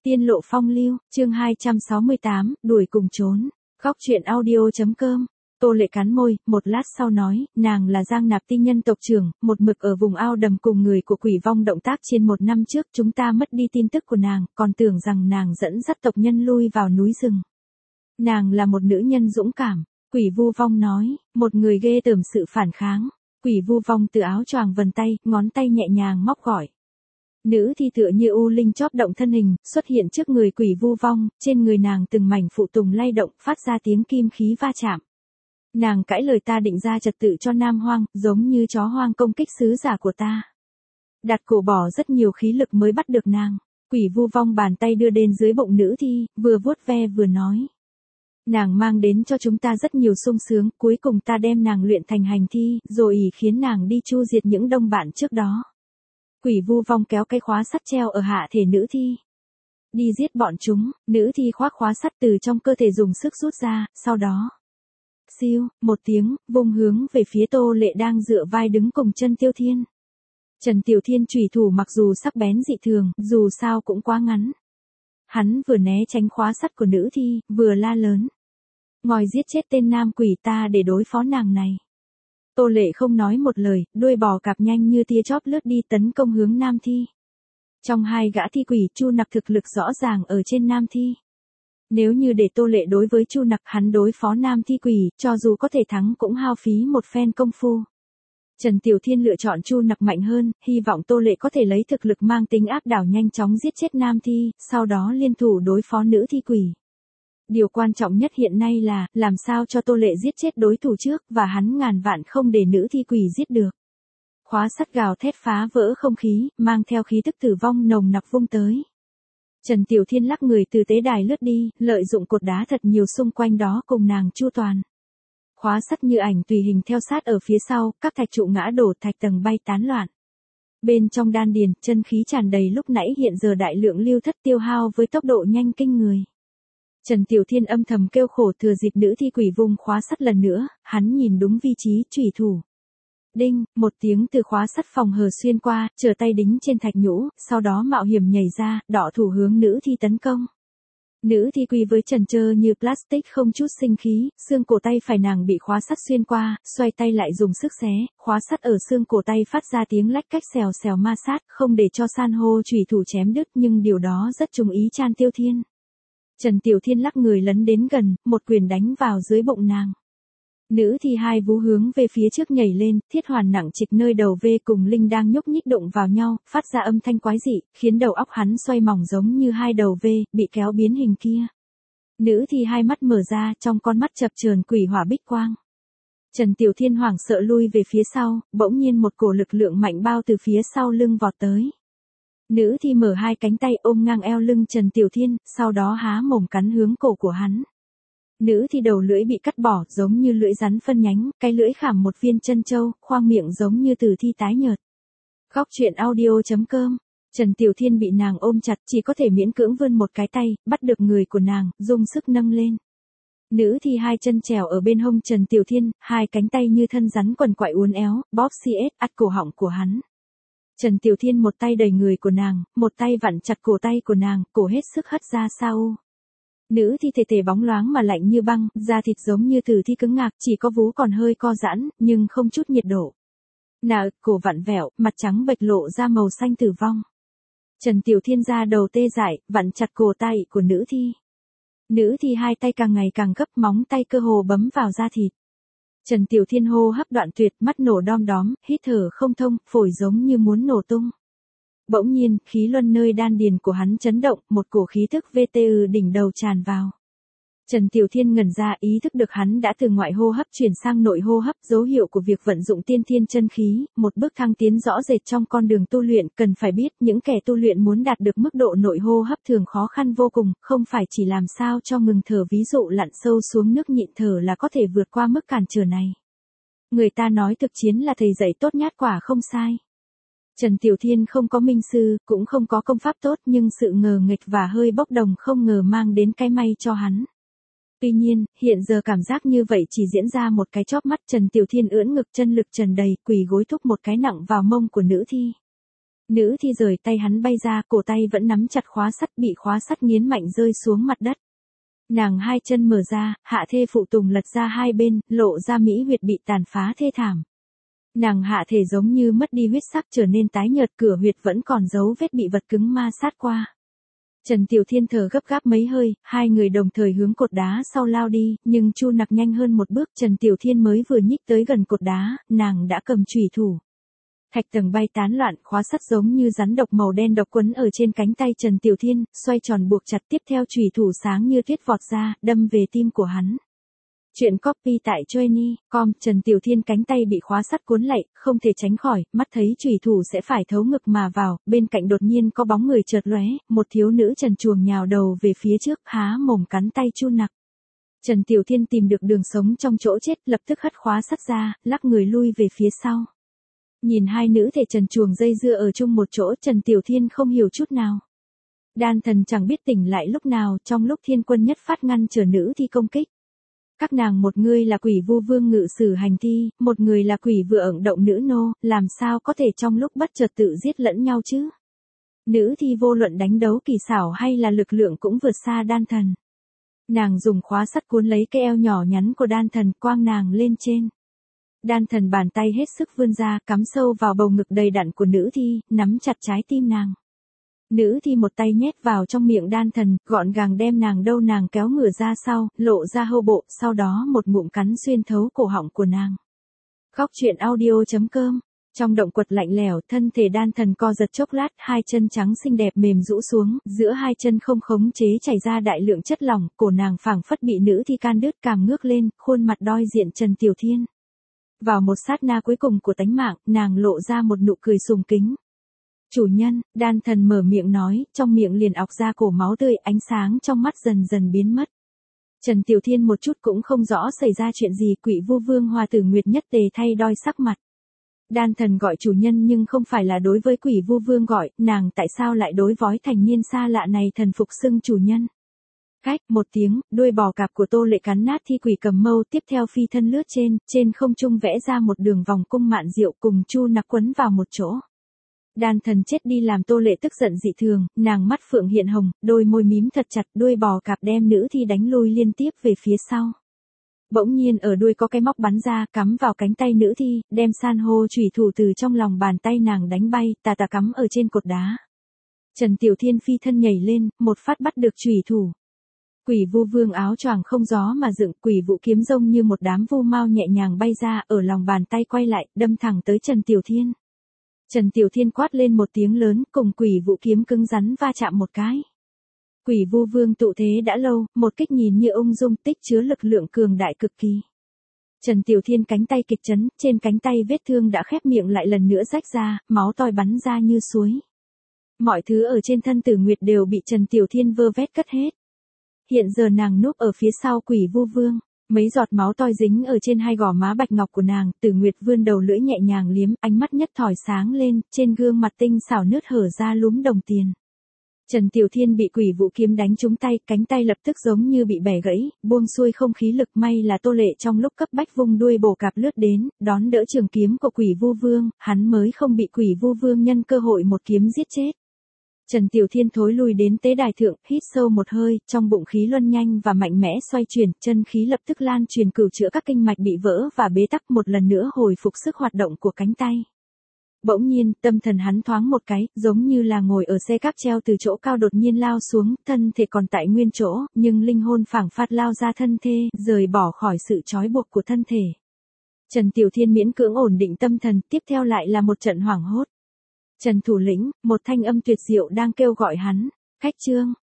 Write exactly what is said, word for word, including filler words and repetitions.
Tiên lộ phong lưu, chương hai trăm sáu mươi tám, đuổi cùng trốn. Góc truyện audio.com. Tô Lệ cắn môi, một lát sau nói, nàng là Giang Nạp Ti nhân tộc trưởng, một mực ở vùng ao đầm cùng người của Quỷ Vong động tác trên một năm trước, chúng ta mất đi tin tức của nàng, còn tưởng rằng nàng dẫn dắt tộc nhân lui vào núi rừng. Nàng là một nữ nhân dũng cảm, Quỷ Vu Vong nói, một người ghê tởm sự phản kháng. Quỷ Vu Vong từ áo choàng vần tay, ngón tay nhẹ nhàng móc gọi. Nữ thi tựa như u linh chóp động thân hình, xuất hiện trước người Quỷ Vu Vong, trên người nàng từng mảnh phụ tùng lay động, phát ra tiếng kim khí va chạm. Nàng cãi lời ta định ra trật tự cho Nam Hoang, giống như chó hoang công kích sứ giả của ta. Đặt cổ bỏ rất nhiều khí lực mới bắt được nàng. Quỷ Vu Vong bàn tay đưa đến dưới bụng nữ thi, vừa vuốt ve vừa nói. Nàng mang đến cho chúng ta rất nhiều sung sướng, cuối cùng ta đem nàng luyện thành hành thi, rồi ỷ khiến nàng đi chu diệt những đông bạn trước đó. Quỷ Vu Vong kéo cái khóa sắt treo ở hạ thể nữ thi. Đi giết bọn chúng, nữ thi khoác khóa sắt từ trong cơ thể dùng sức rút ra, sau đó. Siêu, một tiếng, vung hướng về phía Tô Lệ đang dựa vai đứng cùng Trần Tiểu Thiên. Trần Tiểu Thiên chủy thủ mặc dù sắc bén dị thường, dù sao cũng quá ngắn. Hắn vừa né tránh khóa sắt của nữ thi, vừa la lớn. Ngòi giết chết tên nam quỷ ta để đối phó nàng này. Tô Lệ không nói một lời, đuôi bò cạp nhanh như tia chớp lướt đi tấn công hướng nam thi. Trong hai gã thi quỷ, Chu Nặc thực lực rõ ràng ở trên nam thi. Nếu như để Tô Lệ đối với Chu Nặc, hắn đối phó nam thi quỷ, cho dù có thể thắng cũng hao phí một phen công phu. Trần Tiểu Thiên lựa chọn Chu Nặc mạnh hơn, hy vọng Tô Lệ có thể lấy thực lực mang tính áp đảo nhanh chóng giết chết nam thi, sau đó liên thủ đối phó nữ thi quỷ. Điều quan trọng nhất hiện nay là, làm sao cho Tô Lệ giết chết đối thủ trước, và hắn ngàn vạn không để nữ thi quỷ giết được. Khóa sắt gào thét phá vỡ không khí, mang theo khí tức tử vong nồng nặc vung tới. Trần Tiểu Thiên lắc người từ tế đài lướt đi, lợi dụng cột đá thật nhiều xung quanh đó cùng nàng chu toàn. Khóa sắt như ảnh tùy hình theo sát ở phía sau, các thạch trụ ngã đổ, thạch tầng bay tán loạn. Bên trong đan điền, chân khí tràn đầy lúc nãy hiện giờ đại lượng lưu thất tiêu hao với tốc độ nhanh kinh người. Trần Tiểu Thiên âm thầm kêu khổ, thừa dịp nữ thi quỷ vùng khóa sắt lần nữa, hắn nhìn đúng vị trí chủy thủ. Đinh, một tiếng từ khóa sắt phòng hờ xuyên qua, trở tay đính trên thạch nhũ, sau đó mạo hiểm nhảy ra, đỏ thủ hướng nữ thi tấn công. Nữ thi quỳ với trần trơ như plastic không chút sinh khí, xương cổ tay phải nàng bị khóa sắt xuyên qua, xoay tay lại dùng sức xé, khóa sắt ở xương cổ tay phát ra tiếng lách cách xèo xèo ma sát, không để cho san hô chủy thủ chém đứt, nhưng điều đó rất trùng ý Trần Tiểu Thiên. Trần Tiểu Thiên lắc người lấn đến gần, một quyền đánh vào dưới bụng nàng. Nữ thi hai vú hướng về phía trước nhảy lên, thiết hoàn nặng trịch nơi đầu V cùng Linh đang nhúc nhích đụng vào nhau, phát ra âm thanh quái dị, khiến đầu óc hắn xoay mỏng giống như hai đầu V, bị kéo biến hình kia. Nữ thi hai mắt mở ra, trong con mắt chập chờn quỷ hỏa bích quang. Trần Tiểu Thiên hoảng sợ lui về phía sau, bỗng nhiên một cổ lực lượng mạnh bao từ phía sau lưng vọt tới. Nữ thi mở hai cánh tay ôm ngang eo lưng Trần Tiểu Thiên, sau đó há mồm cắn hướng cổ của hắn. Nữ thi đầu lưỡi bị cắt bỏ, giống như lưỡi rắn phân nhánh, cái lưỡi khảm một viên chân châu, khoang miệng giống như tử thi tái nhợt. Góc truyện audio.com. Trần Tiểu Thiên bị nàng ôm chặt, chỉ có thể miễn cưỡng vươn một cái tay, bắt được người của nàng, dùng sức nâng lên. Nữ thi hai chân trèo ở bên hông Trần Tiểu Thiên, hai cánh tay như thân rắn quằn quại uốn éo, bóp xiết ắt cổ họng của hắn. Trần Tiểu Thiên một tay đẩy người của nàng, một tay vặn chặt cổ tay của nàng, cổ hết sức hất ra sau. Nữ thi thể thể bóng loáng mà lạnh như băng, da thịt giống như tử thi cứng ngạc, chỉ có vú còn hơi co giãn, nhưng không chút nhiệt độ. Nà, cổ vặn vẹo, mặt trắng bệch lộ ra màu xanh tử vong. Trần Tiểu Thiên ra đầu tê dại, vặn chặt cổ tay của nữ thi. Nữ thi hai tay càng ngày càng gấp, móng tay cơ hồ bấm vào da thịt. Trần Tiểu Thiên hô hấp đoạn tuyệt, mắt nổ đom đóm, hít thở không thông, phổi giống như muốn nổ tung. Bỗng nhiên, khí luân nơi đan điền của hắn chấn động, một cổ khí thức vê tê ư đỉnh đầu tràn vào. Trần Tiểu Thiên ngẩn ra, ý thức được hắn đã từ ngoại hô hấp chuyển sang nội hô hấp, dấu hiệu của việc vận dụng tiên thiên chân khí, một bước thăng tiến rõ rệt trong con đường tu luyện. Cần phải biết, những kẻ tu luyện muốn đạt được mức độ nội hô hấp thường khó khăn vô cùng, không phải chỉ làm sao cho ngừng thở, ví dụ lặn sâu xuống nước nhịn thở là có thể vượt qua mức cản trở này. Người ta nói thực chiến là thầy dạy tốt nhát quả không sai. Trần Tiểu Thiên không có minh sư, cũng không có công pháp tốt, nhưng sự ngờ nghịch và hơi bốc đồng không ngờ mang đến cái may cho hắn. Tuy nhiên, hiện giờ cảm giác như vậy chỉ diễn ra một cái chóp mắt. Trần Tiểu Thiên ưỡn ngực, chân lực trần đầy, quỳ gối thúc một cái nặng vào mông của nữ thi. Nữ thi rời tay hắn bay ra, cổ tay vẫn nắm chặt khóa sắt, bị khóa sắt nghiến mạnh rơi xuống mặt đất. Nàng hai chân mở ra, hạ thê phụ tùng lật ra hai bên, lộ ra mỹ huyệt bị tàn phá thê thảm. Nàng hạ thể giống như mất đi huyết sắc trở nên tái nhợt, cửa huyệt vẫn còn dấu vết bị vật cứng ma sát qua. Trần Tiểu Thiên thở gấp gáp mấy hơi, hai người đồng thời hướng cột đá sau lao đi, nhưng Chu Nặc nhanh hơn một bước, Trần Tiểu Thiên mới vừa nhích tới gần cột đá, nàng đã cầm chùy thủ. Thạch tầng bay tán loạn, khóa sắt giống như rắn độc màu đen độc quấn ở trên cánh tay Trần Tiểu Thiên, xoay tròn buộc chặt, tiếp theo chùy thủ sáng như tuyết vọt ra, đâm về tim của hắn. Chuyện copy tại joenie chấm com. Trần Tiểu Thiên cánh tay bị khóa sắt cuốn lại, không thể tránh khỏi, mắt thấy chùy thủ sẽ phải thấu ngực mà vào, bên cạnh đột nhiên có bóng người chợt lóe, một thiếu nữ trần truồng nhào đầu về phía trước, há mồm cắn tay Chu Nặc. Trần Tiểu Thiên tìm được đường sống trong chỗ chết, lập tức hất khóa sắt ra, lắc người lui về phía sau. Nhìn hai nữ thể trần truồng dây dưa ở chung một chỗ, Trần Tiểu Thiên không hiểu chút nào. Đan thần chẳng biết tỉnh lại lúc nào, trong lúc Thiên Quân Nhất Phát ngăn trở nữ thi công kích. Các nàng, một người là quỷ vu vương ngự sử hành thi, một người là quỷ vừa ẩn động nữ nô, làm sao có thể trong lúc bất chợt tự giết lẫn nhau chứ? Nữ thi vô luận đánh đấu kỳ xảo hay là lực lượng cũng vượt xa đan thần. Nàng dùng khóa sắt cuốn lấy cái eo nhỏ nhắn của đan thần, quang nàng lên trên. Đan thần bàn tay hết sức vươn ra, cắm sâu vào bầu ngực đầy đặn của nữ thi, nắm chặt trái tim nàng. Nữ thi một tay nhét vào trong miệng đan thần, gọn gàng đem nàng đâu nàng kéo ngửa ra sau, lộ ra hâu bộ, sau đó một ngụm cắn xuyên thấu cổ họng của nàng. Khóc chuyện audio chấm com. Trong động quật lạnh lẽo, thân thể đan thần co giật chốc lát, hai chân trắng xinh đẹp mềm rũ xuống, giữa hai chân không khống chế chảy ra đại lượng chất lỏng, cổ nàng phảng phất bị nữ thi can đứt, cằm ngước lên, khuôn mặt đoi diện Trần Tiểu Thiên. Vào một sát na cuối cùng của tánh mạng, nàng lộ ra một nụ cười sùng kính. Chủ nhân, đan thần mở miệng nói, trong miệng liền ọc ra cổ máu tươi, ánh sáng trong mắt dần dần biến mất. Trần Tiểu Thiên một chút cũng không rõ xảy ra chuyện gì, quỷ vu vương Hoa Tử Nguyệt nhất tề thay đoi sắc mặt. Đan thần gọi chủ nhân nhưng không phải là đối với quỷ vu vương gọi, nàng tại sao lại đối với thành niên xa lạ này thần phục xưng chủ nhân. Cách một tiếng, đuôi bò cạp của Tô Lệ cắn nát thi quỷ cầm mâu, tiếp theo phi thân lướt trên, trên không trung vẽ ra một đường vòng cung mạn diệu cùng Chu Nặc quấn vào một chỗ. Đan thần chết đi làm Tô Lệ tức giận dị thường, nàng mắt phượng hiện hồng, đôi môi mím thật chặt, đuôi bò cạp đem nữ thi đánh lui liên tiếp về phía sau. Bỗng nhiên ở đuôi có cái móc bắn ra, cắm vào cánh tay nữ thi, đem san hô chủy thủ từ trong lòng bàn tay nàng đánh bay, tà tà cắm ở trên cột đá. Trần Tiểu Thiên phi thân nhảy lên, một phát bắt được chủy thủ. Quỷ vu vương áo choàng không gió mà dựng, quỷ vụ kiếm rông như một đám vu mau nhẹ nhàng bay ra, ở lòng bàn tay quay lại, đâm thẳng tới Trần Tiểu Thiên. Trần Tiểu Thiên quát lên một tiếng lớn, cùng quỷ vụ kiếm cứng rắn va chạm một cái. Quỷ vu vương tụ thế đã lâu, một kích nhìn như ung dung, tích chứa lực lượng cường đại cực kỳ. Trần Tiểu Thiên cánh tay kịch chấn, trên cánh tay vết thương đã khép miệng lại lần nữa rách ra, máu toi bắn ra như suối. Mọi thứ ở trên thân Tử Nguyệt đều bị Trần Tiểu Thiên vơ vét cất hết. Hiện giờ nàng núp ở phía sau quỷ vu vương, mấy giọt máu toi dính ở trên hai gò má bạch ngọc của nàng, Tử Nguyệt vươn đầu lưỡi nhẹ nhàng liếm, ánh mắt nhất thỏi sáng lên, trên gương mặt tinh xảo nứt hở ra lúm đồng tiền. Trần Tiểu Thiên bị quỷ vụ kiếm đánh trúng tay, cánh tay lập tức giống như bị bẻ gãy, buông xuôi không khí lực, may là Tô Lệ trong lúc cấp bách vung đuôi bổ cạp lướt đến, đón đỡ trường kiếm của quỷ vu vương, hắn mới không bị quỷ vu vương nhân cơ hội một kiếm giết chết. Trần Tiểu Thiên thối lùi đến tế đài thượng, hít sâu một hơi, trong bụng khí luân nhanh và mạnh mẽ xoay chuyển, chân khí lập tức lan truyền cửu chữa các kinh mạch bị vỡ và bế tắc, một lần nữa hồi phục sức hoạt động của cánh tay. Bỗng nhiên, tâm thần hắn thoáng một cái, giống như là ngồi ở xe cáp treo từ chỗ cao đột nhiên lao xuống, thân thể còn tại nguyên chỗ, nhưng linh hồn phảng phất lao ra thân thể, rời bỏ khỏi sự trói buộc của thân thể. Trần Tiểu Thiên miễn cưỡng ổn định tâm thần, tiếp theo lại là một trận hoảng hốt. Trần thủ lĩnh, một thanh âm tuyệt diệu đang kêu gọi hắn. Khách trương,